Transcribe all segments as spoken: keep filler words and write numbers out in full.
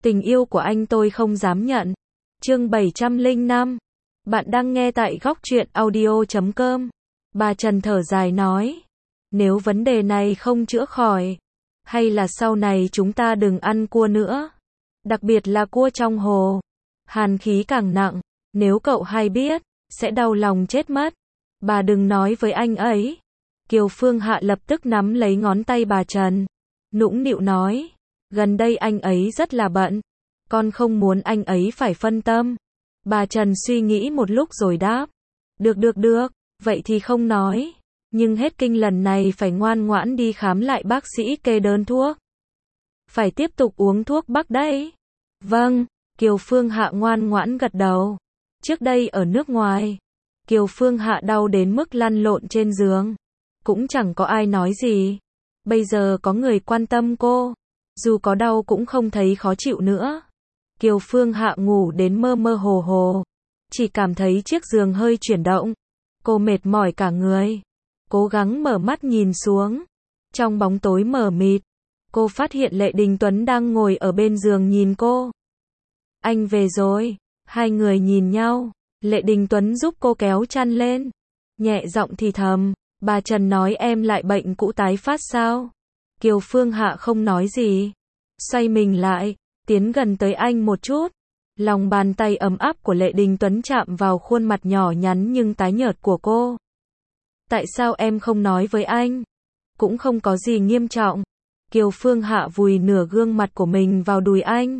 Tình yêu của anh tôi không dám nhận. Chương bảy trăm lẻ năm. Bạn đang nghe tại góc truyện audio chấm com. Bà Trần thở dài nói. Nếu vấn đề này không chữa khỏi, hay là sau này chúng ta đừng ăn cua nữa. Đặc biệt là cua trong hồ. Hàn khí càng nặng, nếu cậu hay biết, sẽ đau lòng chết mất. Bà đừng nói với anh ấy. Kiều Phương Hạ lập tức nắm lấy ngón tay bà Trần. Nũng nịu nói. Gần đây anh ấy rất là bận. Con không muốn anh ấy phải phân tâm. Bà Trần suy nghĩ một lúc rồi đáp. Được được được, vậy thì không nói. Nhưng hết kinh lần này phải ngoan ngoãn đi khám lại bác sĩ kê đơn thuốc. Phải tiếp tục uống thuốc bắc đấy. Vâng, Kiều Phương Hạ ngoan ngoãn gật đầu. Trước đây ở nước ngoài, Kiều Phương Hạ đau đến mức lăn lộn trên giường. Cũng chẳng có ai nói gì. Bây giờ có người quan tâm cô. Dù có đau cũng không thấy khó chịu nữa. Kiều Phương Hạ ngủ đến mơ mơ hồ hồ. Chỉ cảm thấy chiếc giường hơi chuyển động. Cô mệt mỏi cả người. Cố gắng mở mắt nhìn xuống. Trong bóng tối mờ mịt, cô phát hiện Lệ Đình Tuấn đang ngồi ở bên giường nhìn cô. Anh về rồi. Hai người nhìn nhau. Lệ Đình Tuấn giúp cô kéo chăn lên. Nhẹ giọng thì thầm. Bà Trần nói em lại bệnh cũ tái phát sao? Kiều Phương Hạ không nói gì. Xoay mình lại, tiến gần tới anh một chút. Lòng bàn tay ấm áp của Lệ Đình Tuấn chạm vào khuôn mặt nhỏ nhắn nhưng tái nhợt của cô. Tại sao em không nói với anh? Cũng không có gì nghiêm trọng. Kiều Phương Hạ vùi nửa gương mặt của mình vào đùi anh.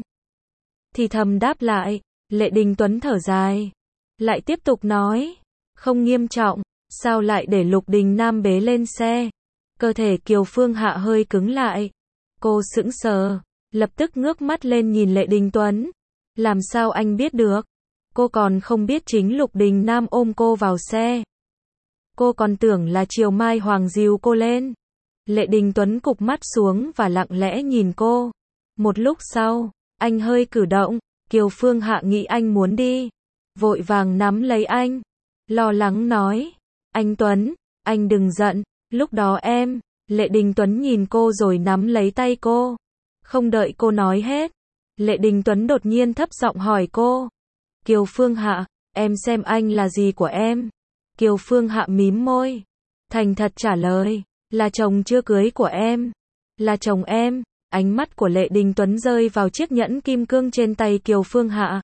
Thì thầm đáp lại. Lệ Đình Tuấn thở dài. Lại tiếp tục nói. Không nghiêm trọng. Sao lại để Lục Đình Nam bế lên xe? Cơ thể Kiều Phương Hạ hơi cứng lại. Cô sững sờ, lập tức ngước mắt lên nhìn Lệ Đình Tuấn. Làm sao anh biết được? Cô còn không biết chính Lục Đình Nam ôm cô vào xe. Cô còn tưởng là Triều Mai Hoàng dìu cô lên. Lệ Đình Tuấn cụp mắt xuống và lặng lẽ nhìn cô. Một lúc sau, anh hơi cử động. Kiều Phương Hạ nghĩ anh muốn đi. Vội vàng nắm lấy anh. Lo lắng nói. Anh Tuấn, anh đừng giận. Lúc đó em, Lệ Đình Tuấn nhìn cô rồi nắm lấy tay cô. Không đợi cô nói hết. Lệ Đình Tuấn đột nhiên thấp giọng hỏi cô. Kiều Phương Hạ, em xem anh là gì của em? Kiều Phương Hạ mím môi. Thành thật trả lời. Là chồng chưa cưới của em. Là chồng em. Ánh mắt của Lệ Đình Tuấn rơi vào chiếc nhẫn kim cương trên tay Kiều Phương Hạ.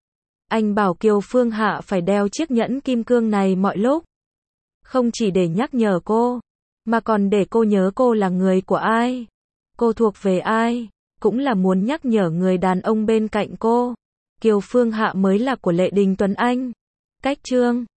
Anh bảo Kiều Phương Hạ phải đeo chiếc nhẫn kim cương này mọi lúc. Không chỉ để nhắc nhở cô, mà còn để cô nhớ cô là người của ai, cô thuộc về ai, cũng là muốn nhắc nhở người đàn ông bên cạnh cô. Kiều Phương Hạ mới là của Lệ Đình Tuấn anh. Cách chương